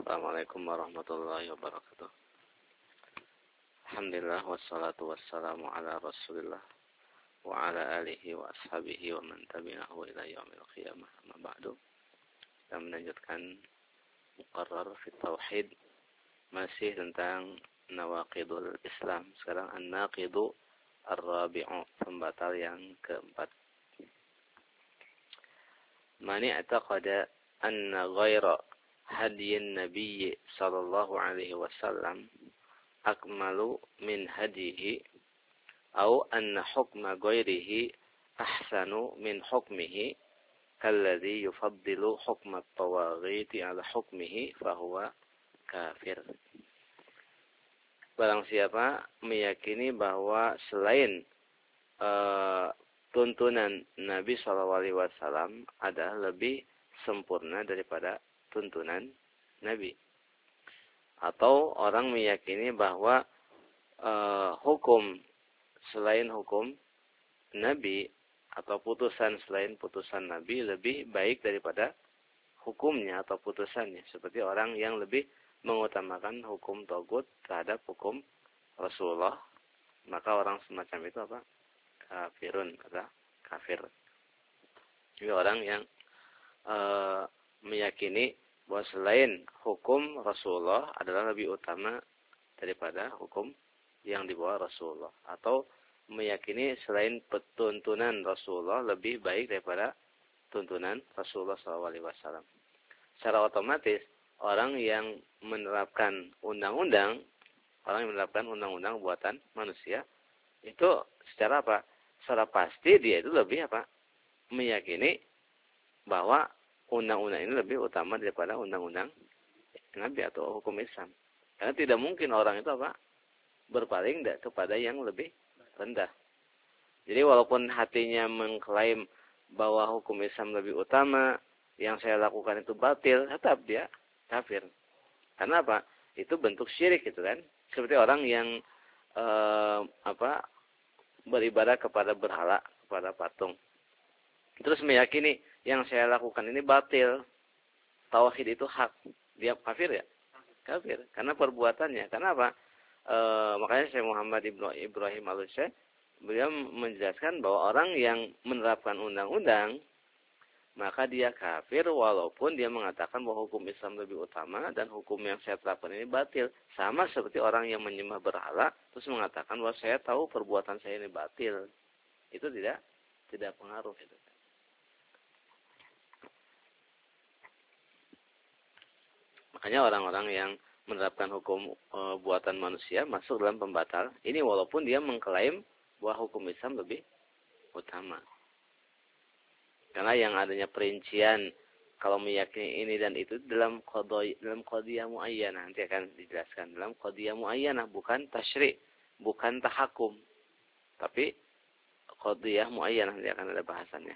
Assalamualaikum warahmatullahi wabarakatuh. Alhamdulillah wassalatu wassalamu ala Rasulillah wa ala alihi wa ashabihi wa man tabi'ahu ila yaumil qiyamah. Amma ba'du. Kita melanjutkan muqarrar fi tauhid, masih tentang nawaqidul Islam. Sekarang an-naqidu ar-rabi'u, pembatal yang keempat. Man i'taqada anna ghaira hadiyin nabiyyi sallallahu alaihi wasallam akmalu min hadihi au anna hukma ghairihi ahsanu min hukmihi kalladhi yufaddilu hukma at-tawaghiti ala hukmihi fahuwa kafir. Barang siapa meyakini bahwa selain tuntunan Nabi SAW adalah lebih sempurna daripada tuntunan Nabi, atau orang meyakini bahwa hukum selain hukum Nabi atau putusan selain putusan Nabi lebih baik daripada hukumnya atau putusannya, seperti orang yang lebih mengutamakan hukum Thaghut terhadap hukum Rasulullah, maka orang semacam itu apa? Kafirun, kata kafir. Jadi orang yang meyakini bahwa selain hukum Rasulullah adalah lebih utama daripada hukum yang dibawa Rasulullah, atau meyakini selain tuntunan Rasulullah lebih baik daripada tuntunan Rasulullah SAW. Secara otomatis orang yang menerapkan undang-undang buatan manusia itu secara apa? Secara pasti dia itu lebih apa? Meyakini bahwa undang-undang ini lebih utama daripada undang-undang Nabi atau hukum Islam. Karena tidak mungkin orang itu apa? Berpaling kepada yang lebih rendah. Jadi walaupun hatinya mengklaim bahwa hukum Islam lebih utama, yang saya lakukan itu batil, tetap dia kafir. Karena apa? Itu bentuk syirik gitu kan. Seperti orang yang beribadah kepada berhala, kepada patung. Terus meyakini yang saya lakukan ini batil, tauhid itu hak, dia kafir ya? Kafir, karena perbuatannya. Karena apa? Makanya Syekh Muhammad Ibrahim Al-Syekh, beliau menjelaskan bahwa orang yang menerapkan undang-undang, maka dia kafir walaupun dia mengatakan bahwa hukum Islam lebih utama dan hukum yang saya terapkan ini batil. Sama seperti orang yang menyembah berhala, terus mengatakan bahwa saya tahu perbuatan saya ini batil. Itu tidak pengaruh itu. Makanya orang-orang yang menerapkan hukum buatan manusia masuk dalam pembatal ini walaupun dia mengklaim bahwa hukum Islam lebih utama. Karena yang adanya perincian kalau meyakini ini dan itu dalam qadiyah muayyanah, nanti akan dijelaskan dalam qadiyah muayyanah, bukan tasyri', bukan tahakum. Tapi qadiyah muayyanah nanti akan ada bahasannya.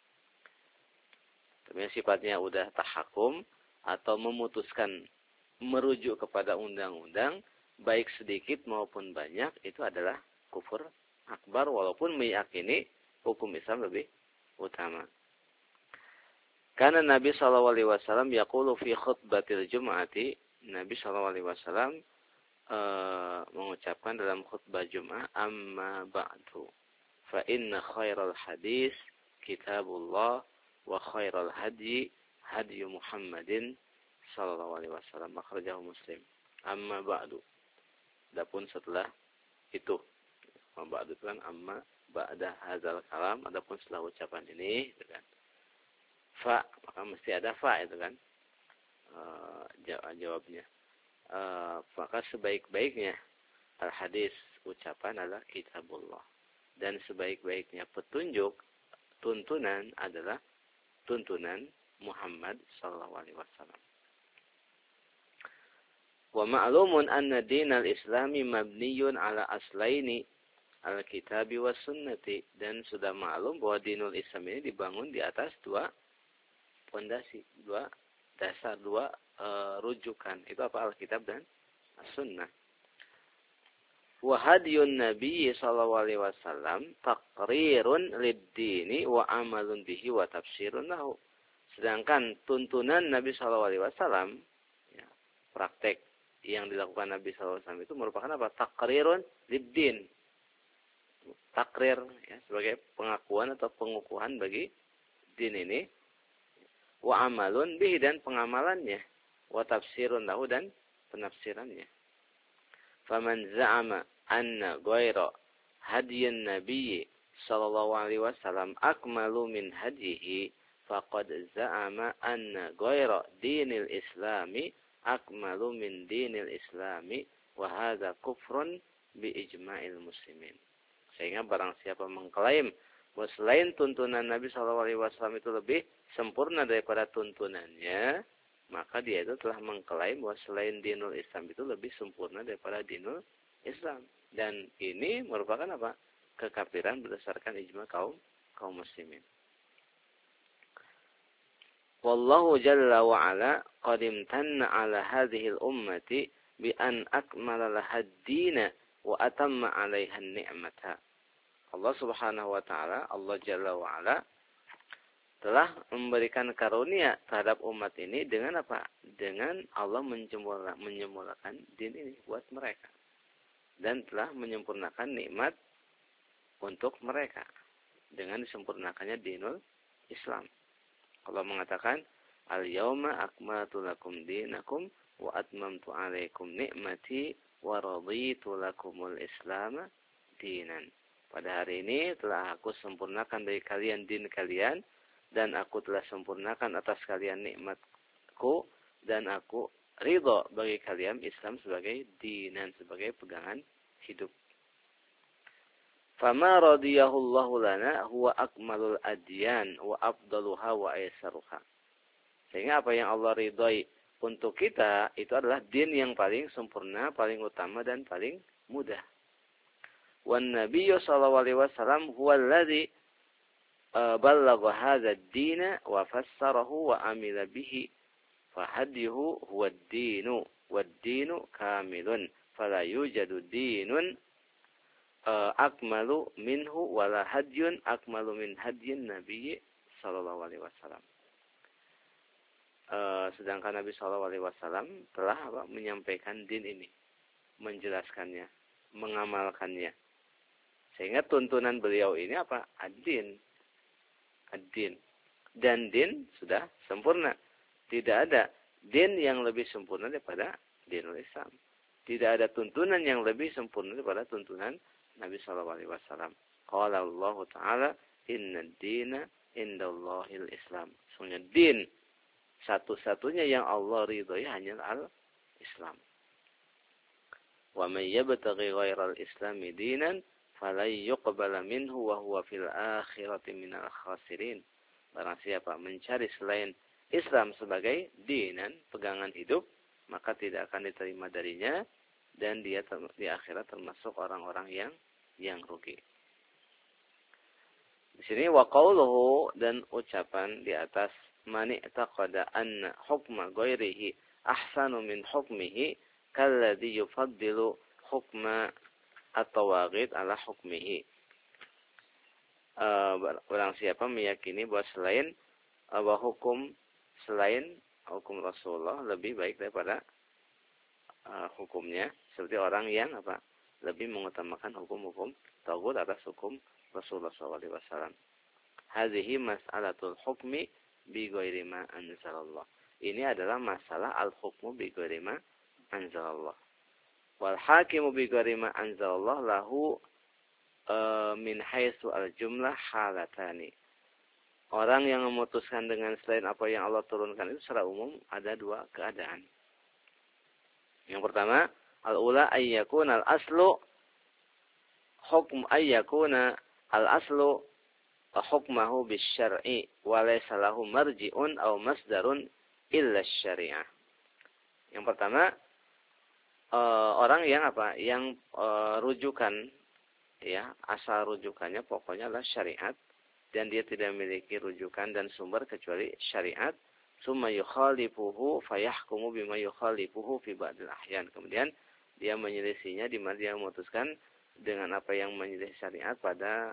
Tapi sifatnya udah tahakum atau memutuskan merujuk kepada undang-undang, baik sedikit maupun banyak, itu adalah kufur akbar walaupun meyakini hukum Islam lebih utama. Karena Nabi SAW yaqulu fi khutbatil jum'ati, Nabi SAW mengucapkan dalam khutbah Jum'ah, amma ba'du fa inna khairal hadis kitabullah wa khairal hadi hadi Muhammadin sallallahu alaihi wasallam, akhrajahu Muslim. Amma ba'du, adapun setelah itu, amma ba'du itu kan amma ba'da hadzal kalam, adapun setelah ucapan ini gitu kan. Fa, maka mesti ada fa itu kan. Jawabnya. Maka sebaik-baiknya al hadis, ucapan adalah kitabullah, dan sebaik-baiknya petunjuk, tuntunan adalah tuntunan Muhammad sallallahu alaihi wasallam. Wa ma'lumun anna dinal islami mabniyun ala aslaini al-kitabi was sunnati, dan sudah maklum bahwa dinul Islam ini dibangun di atas dua pondasi, dua dasar, dua rujukan. Itu apa? Alkitab dan as-sunnah. Wa hadiyun nabi sallallahu alaihi wasallam taqrirun lid-dini wa amalun bihi wa tafsirun lahu. Sedangkan tuntunan Nabi sallallahu alaihi wasallam praktek yang dilakukan Nabi SAW itu merupakan apa? Takrirun lid-din. Takrir ya, sebagai pengakuan atau pengukuhan bagi din ini. Wa amalun bihi, dan pengamalannya. Wa tafsirun lahu, dan penafsirannya. Faman za'ama anna ghaira hadiyin nabiyyi sallallahu alaihi wasallam akmalu min hadihi faqad za'ama anna ghaira dinil islami akmalu min dinil islami wa hadza kufrun bi ijma'il muslimin. Sehingga barang siapa mengklaim bahwa selain tuntunan Nabi SAW itu lebih sempurna daripada tuntunannya, maka dia itu telah mengklaim bahwa selain dinul Islam itu lebih sempurna daripada dinul Islam. Dan ini merupakan apa? Kekafiran berdasarkan ijma kaum muslimin. Wallahu jalla wa ala qad imtanna ala hadhihi al-ummati bi an akmala laha ad-din wa atamma 'alaiha an-ni'mata. Allah Subhanahu wa taala, Allah Jalla wa ala telah memberikan karunia terhadap umat ini dengan apa? Dengan Allah menyempurnakan din ini buat mereka. Dan telah menyempurnakan nikmat untuk mereka dengan disempurnakannya dinul Islam. Allah mengatakan, "Al-yauma akmaltu lakum dinakum wa atmamtu 'alaikum ni'mati wa raditu lakumul Islam dinan." Pada hari ini telah aku sempurnakan dari kalian din kalian, dan aku telah sempurnakan atas kalian nikmatku, dan aku ridho bagi kalian Islam sebagai dinan, sebagai pegangan hidup. Fama radiyahullahu lana huwa akmalul adyan wa afdaluha wa aisaruha. Sehingga apa yang Allah ridhoi untuk kita itu adalah din yang paling sempurna, paling utama, dan paling mudah. Wan nabiyyu sallallahu alaihi wasallam huwa alladhi ballagha hadha ad-din wa fassarahu wa amila bihi fahadihu huwa ad-dinu wad-dinu kamilun fala yujadu dinun akmalu minhu wala hadyun akmalu min hadyin nabiyyi sallallahu alaihi wasallam. Sedangkan Nabi sallallahu alaihi wasallam telah menyampaikan din ini, menjelaskannya, mengamalkannya. Sehingga tuntunan beliau ini apa? Ad-din. Ad-din. Dan din sudah sempurna. Tidak ada din yang lebih sempurna daripada dinul Islam. Tidak ada tuntunan yang lebih sempurna daripada tuntunan Nabi sallallahu alaihi wasallam. Qala Allah Ta'ala, "Inna ad-dina indallahil Islam." Sesungguhnya din satu-satunya yang Allah ridhoi hanya al-Islam. Wa may yabtaghi ghairal islami dinan falan yuqbala minhu wa huwa fil akhirati minal khasirin. Barang siapa mencari selain Islam sebagai dinan, pegangan hidup, maka tidak akan diterima darinya, dan dia di akhirat termasuk orang-orang yang rugi. Di sini wa qauluhu, dan ucapan di atas, man i'taqada anna hukma ghairihi ahsanu min hukmihi kalladhi yufaddilu hukma at-tawaghid ala hukmihi. Barang siapa meyakini bahwa hukum selain hukum Rasulullah lebih baik daripada hukumnya, seperti orang yang lebih mengutamakan hukum-hukum taghut atas hukum Rasulullah SAW. Hadhihi mas'alatul hukmi bi ghairi ma anzalallah. Ini adalah masalah al-hukmu bi ghairi ma anzalallah. Wal hakimu bi ghairi ma anzalallah lahu min haitsu al-jumlah halatani. Orang yang memutuskan dengan selain apa yang Allah turunkan itu secara umum ada dua keadaan. Yang pertama, al-ula ayyakuna al-aslu hukm ayyakuna al-aslu hukmahu bisyar'i wa laysa lahu marji'un aw masdarun illa syari'ah. Yang pertama, orang yang rujukan, ya, asal rujukannya pokoknya adalah syariat, dan dia tidak memiliki rujukan dan sumber kecuali syariat. Summa yukhalifuhu fayahkumu bima yukhalifuhu fi ba'dil ahyan. Kemudian dia menyelisihinya, di mana dia memutuskan dengan apa yang menyelisih syariat pada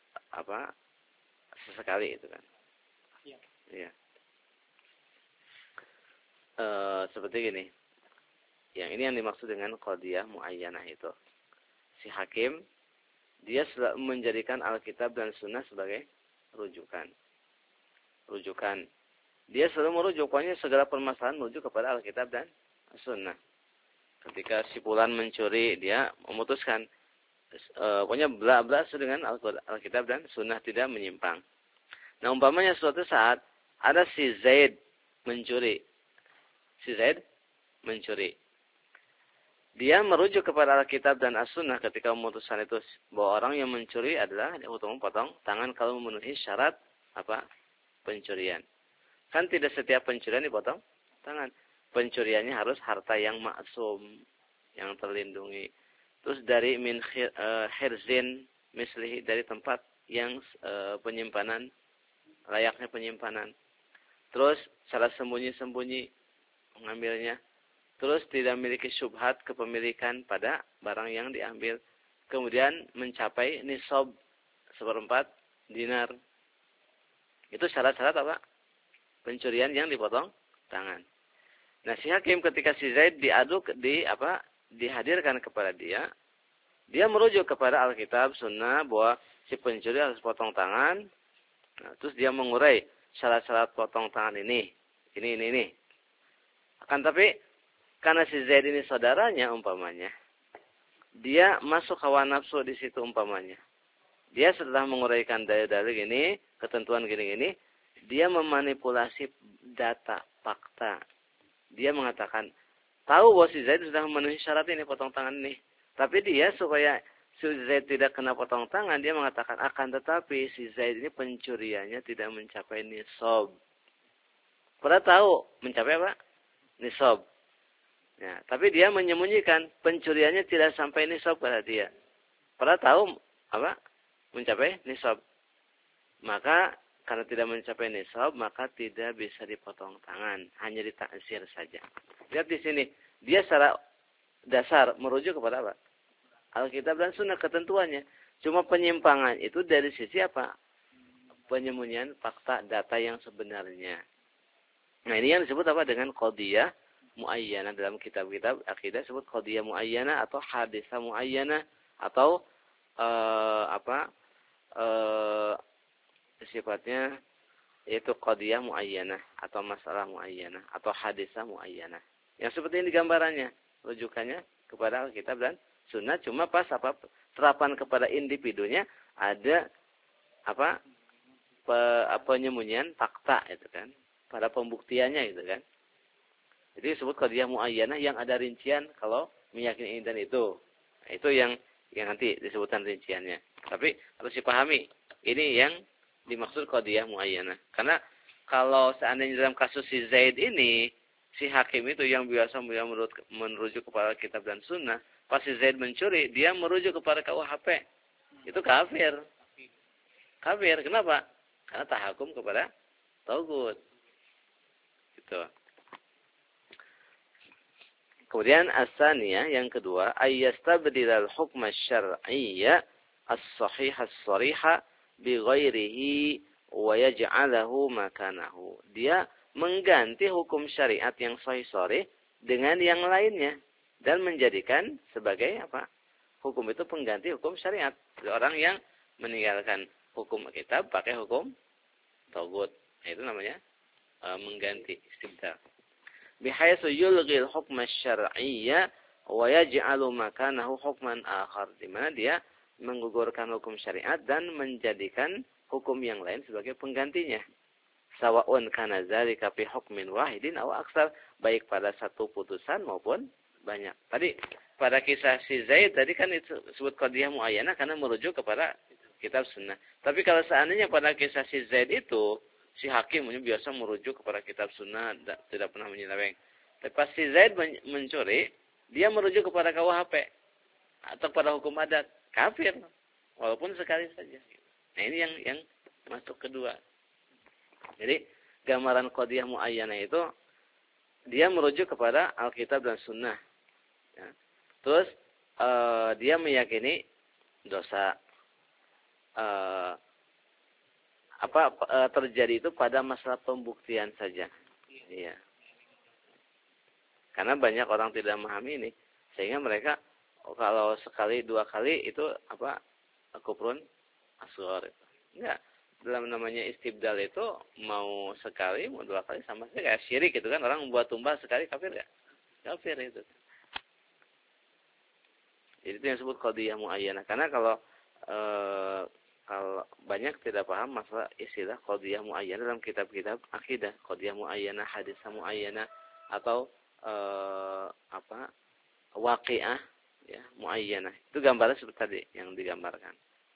sesekali itu kan. Iya. Seperti gini. Yang ini yang dimaksud dengan qadiyah muayyanah itu. Si hakim dia menjadikan Alkitab dan Sunnah sebagai rujukan. Rujukan. Dia selalu merujuk, pokoknya segala permasalahan merujuk kepada Alkitab dan Sunnah. Ketika si fulan mencuri, dia memutuskan, pokoknya bla-bla dengan Alkitab dan Sunnah, tidak menyimpang. Nah, umpamanya suatu saat ada si Zaid mencuri. Si Zaid mencuri. Dia merujuk kepada Alkitab dan As-Sunnah ketika memutuskan itu bahwa orang yang mencuri adalah hukum potong tangan kalau memenuhi syarat apa? Pencurian. Kan tidak setiap pencurian dipotong tangan. Pencuriannya harus harta yang maksum, yang terlindungi. Terus dari min hirzin mislihi, dari tempat yang penyimpanan, layaknya penyimpanan. Terus salah sembunyi-sembunyi mengambilnya. Terus tidak memiliki syubhat kepemilikan pada barang yang diambil. Kemudian mencapai nisab 1/4 dinar. Itu syarat-syarat apa? Pencurian yang dipotong tangan. Nah, si hakim ketika si Zaid dihadirkan kepada dia, dia merujuk kepada Alkitab, Sunnah bahwa si pencuri harus potong tangan. Nah, terus dia mengurai syarat-syarat potong tangan ini. Akan tapi karena si Zaid ini saudaranya umpamanya, dia masuk hawa nafsu di situ umpamanya. Dia setelah menguraikan dalil-dalil gini, ketentuan gini-gini, dia memanipulasi data, fakta. Dia mengatakan, tahu bahwa si Zaid sudah memenuhi syarat ini, potong tangan ini. Tapi dia supaya si Zaid tidak kena potong tangan, dia mengatakan, akan tetapi si Zaid ini pencuriannya tidak mencapai nisab. Padahal tahu, mencapai apa? Nisab. Ya, tapi dia menyembunyikan, pencuriannya tidak sampai nisab pada dia. Padahal tahu, apa? Mencapai nisab. Maka karena tidak mencapai nisab, maka tidak bisa dipotong tangan, hanya ditaksir saja. Lihat di sini, dia secara dasar merujuk kepada apa? Alkitab dan Sunnah ketentuannya. Cuma penyimpangan itu dari sisi apa? Penyembunyian fakta data yang sebenarnya. Nah, ini yang disebut apa? Dengan qadiyah muayyanah. Dalam kitab-kitab akidah disebut qadiyah muayyanah atau hadisah muayyanah atau sifatnya yaitu qadiyah muayyanah atau masalah muayyanah atau hadisah muayyanah. Yang seperti ini gambarannya, rujukannya kepada Alkitab dan Sunnah, cuma pas apa terapan kepada individunya ada apa penyembunyian fakta itu kan, pada pembuktiannya itu kan. Jadi disebut qadiyah muayyanah yang ada rincian kalau meyakini ini dan itu. Nah, itu yang nanti disebutkan rinciannya. Tapi harus dipahami, ini yang dimaksud qadiyah muayyanah. Karena kalau seandainya dalam kasus si Zaid ini, si hakim itu yang biasa merujuk kepada kitab dan Sunnah, pas si Zaid mencuri, dia merujuk kepada KUHP. Itu kafir. Kafir. Kenapa? Karena tahakum kepada taugut. Gitu. Kemudian as-saniyah yang kedua, ayyastabdilal hukma syar'iyya as-sahih as-sarihah bighairihi wa yaj'alahu makanahu. Dia mengganti hukum syariat yang sahih-sharih dengan yang lainnya dan menjadikan sebagai apa? Hukum itu pengganti hukum syariat. Jadi orang yang meninggalkan hukum kitab pakai hukum tagut. Itu namanya mengganti, istibdal. Bihaitsu yulghil hukma syar'iyya wa yaj'alu makanahu hukman akhar. Di mana dia menggugurkan hukum syariat dan menjadikan hukum yang lain sebagai penggantinya. Sawa'un kana dzalika fi hukmin wahidin aw aksar, baik pada satu putusan maupun banyak. Tadi pada kisah si Zaid tadi kan itu disebut qadiyah muayyanah karena merujuk kepada kitab Sunnah. Tapi kalau seandainya pada kisah si Zaid itu si hakim biasa merujuk kepada kitab Sunnah, tidak pernah menyeleweng. Tapi pas si Zaid mencuri, dia merujuk kepada KUHP atau pada hukum adat, kafir, walaupun sekali saja. Nah, ini yang masuk kedua. Jadi gambaran qadiyah muayyanah itu dia merujuk kepada Alkitab dan Sunnah. Ya. Terus dia meyakini dosa terjadi itu pada masalah pembuktian saja. Iya. Karena banyak orang tidak memahami ini, sehingga mereka kalau sekali dua kali itu apa kufrun asghar. Enggak. Dalam namanya istibdal itu mau sekali mau dua kali sama saja kayak syirik gitu kan, orang membuat tumbal sekali kafir enggak? Kafir itu. Jadi itu yang disebut qadhiyah muayyanah. Karena kalau banyak tidak paham masalah istilah qadhiyah muayyanah dalam kitab-kitab akidah, qadhiyah muayyanah, hadis muayyanah atau waqi'ah ya muayyanah. Itu gambarnya seperti tadi yang digambarkan.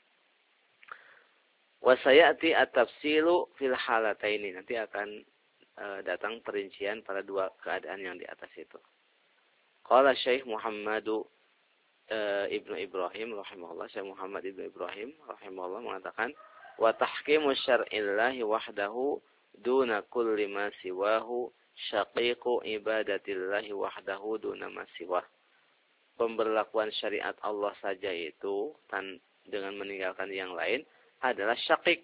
Wa sayati at-tafsilu fil halataini. Nanti akan datang perincian pada dua keadaan yang di atas itu. Qala Syekh Muhammadu Ibnu Ibrahim rahimahullah, Syekh Muhammad Ibnu Ibrahim rahimahullah mengatakan wa tahkimu syar'illahi wahdahu duna kulli ma siwahu syaqiqu ibadatillahi wahdahu duna ma siwah. Pemberlakuan syariat Allah saja itu dengan meninggalkan yang lain adalah syaqiq,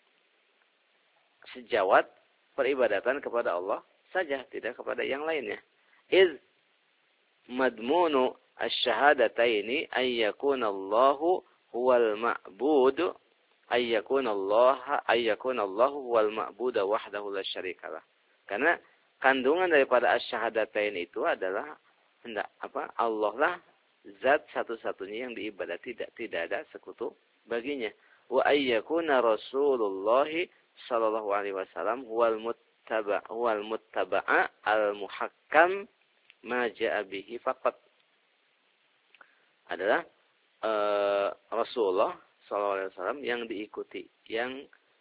sejawat peribadatan kepada Allah saja, tidak kepada yang lainnya. Iz madmunu asy-syahadataini ayyakuna Allahu huwal ma'bud ayyakuna Allahu huwal ma'bud wahdahu la syarikalah. Karena kandungan daripada asy-syahadatain itu adalah Allah lah zat satu-satunya yang diibadati, tidak ada sekutu baginya. Wa ayyakuna Rasulullah sallallahu alaihi wasallam huwal muttaba'a al-muhakkam ma ja'a bihi faqat. Adalah Rasulullah sallallahu alaihi wasallam yang diikuti, yang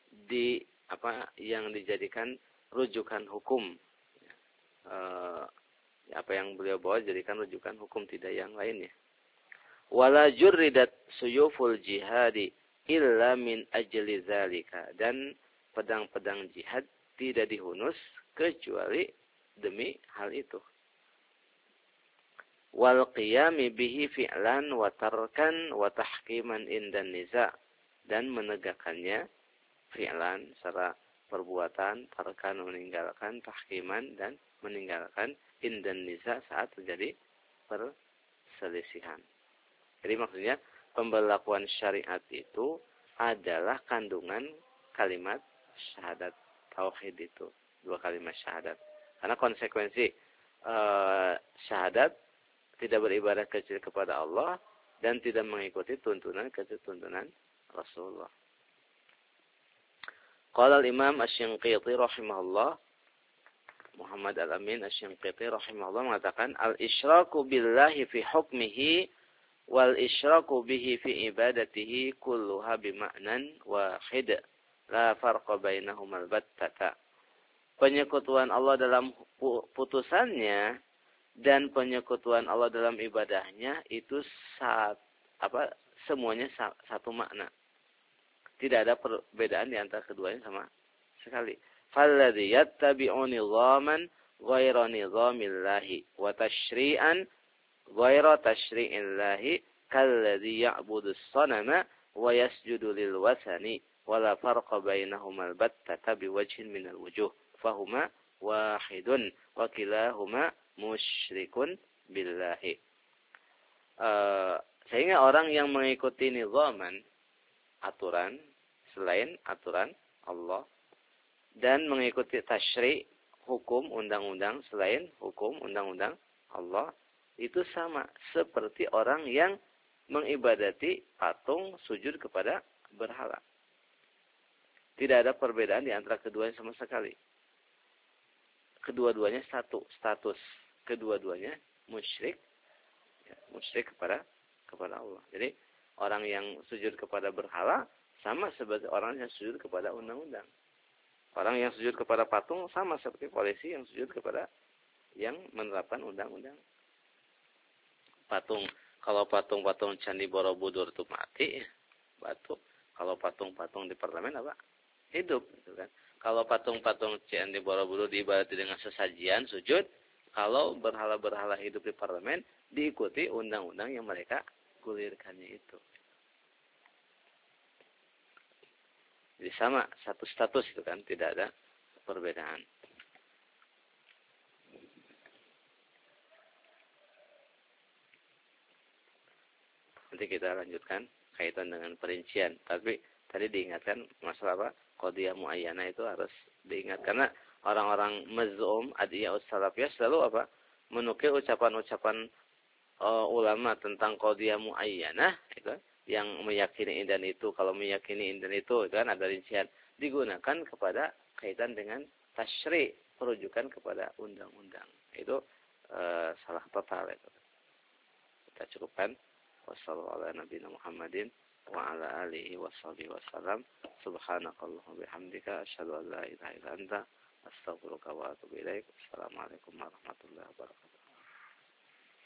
dijadikan rujukan hukum. Apa yang beliau bawa jadikan rujukan hukum, tidak yang lainnya. Wala jurridat suyuful jihadi illa min ajli zalika. Dan pedang-pedang jihad tidak dihunus kecuali demi hal itu. Wal qiyami bihi fi'lan wa tarkan wa tahkiman indan niza. Dan menegakkannya fi'lan secara perbuatan, tarkan meninggalkan, tahkiman dan meninggalkan indan niza saat terjadi perselisihan. Jadi maksudnya pemberlakuan syariat itu adalah kandungan kalimat syahadat tauhid itu, dua kalimat syahadat. Karena konsekuensi syahadat tidak beribadah kecuali kepada Allah dan tidak mengikuti tuntunan Rasulullah. Qala al-Imam Asy-Syanqiti rahimahullah, Muhammad Al-Amin Asy-Syanqiti rahimahullah mengatakan al-isyraku billahi fi hukmihi wal isyraku bihi fi ibadatihi kulluha bima'nan wahid la farqa bainahumal battata. Penyekutuan Allah dalam putusannya dan penyekutuan Allah dalam ibadahnya itu semuanya satu makna. Tidak ada perbedaan di antara keduanya sama sekali. Falladhi yattabi'u nizaman ghayra nizamillahi wa tashri'an ghayra tashri'illahi kalladhi ya'budu as-sanama wa yasjudu lil wasani wa la farqa bainahuma al-battata biwajhin min al-wujuh fahuma wahidun wa kilahuma musyrikun billahi. Sehingga orang yang mengikuti nizaman, aturan selain aturan Allah, dan mengikuti tasyri', hukum undang-undang selain hukum undang-undang Allah, itu sama seperti orang yang mengibadati patung, sujud kepada berhala. Tidak ada perbedaan di antara keduanya sama sekali. Kedua-duanya satu status, kedua-duanya musyrik, ya, musyrik kepada Allah. Jadi orang yang sujud kepada berhala sama seperti orang yang sujud kepada undang-undang. Orang yang sujud kepada patung sama seperti polisi yang sujud kepada yang menerapkan undang-undang. Patung, kalau patung-patung Candi Borobudur itu mati, batu. Kalau patung-patung di parlemen apa? Hidup, gitu kan. Kalau patung-patung Candi Borobudur diibadati dengan sesajian, sujud. Kalau berhala-berhala hidup di parlemen, diikuti undang-undang yang mereka gulirkannya itu. Jadi sama, satu status itu kan, tidak ada perbedaan. Nanti kita lanjutkan kaitan dengan perincian. Tapi tadi diingatkan masalah apa? Qadiyah muayyana itu harus diingat karena orang-orang maz'um adiyah salafiyah selalu apa? Menukil ucapan-ucapan ulama tentang qadiyah muayyana itu yang meyakini ini dan itu, kalau meyakini ini dan itu kan ada rincian, digunakan kepada kaitan dengan tasyri', perujukan kepada undang-undang. Itu salah total itu. Kita cukupkan. Wassalamualaikum warahmatullahi wabarakatuh. Wa ala alihi washabihi wasallam. Subhanakallahumma bihamdika asyhadu an la ilaha illa anta astaghfiruka wa atubu ilaik. Assalamualaikum warahmatullahi wabarakatuh.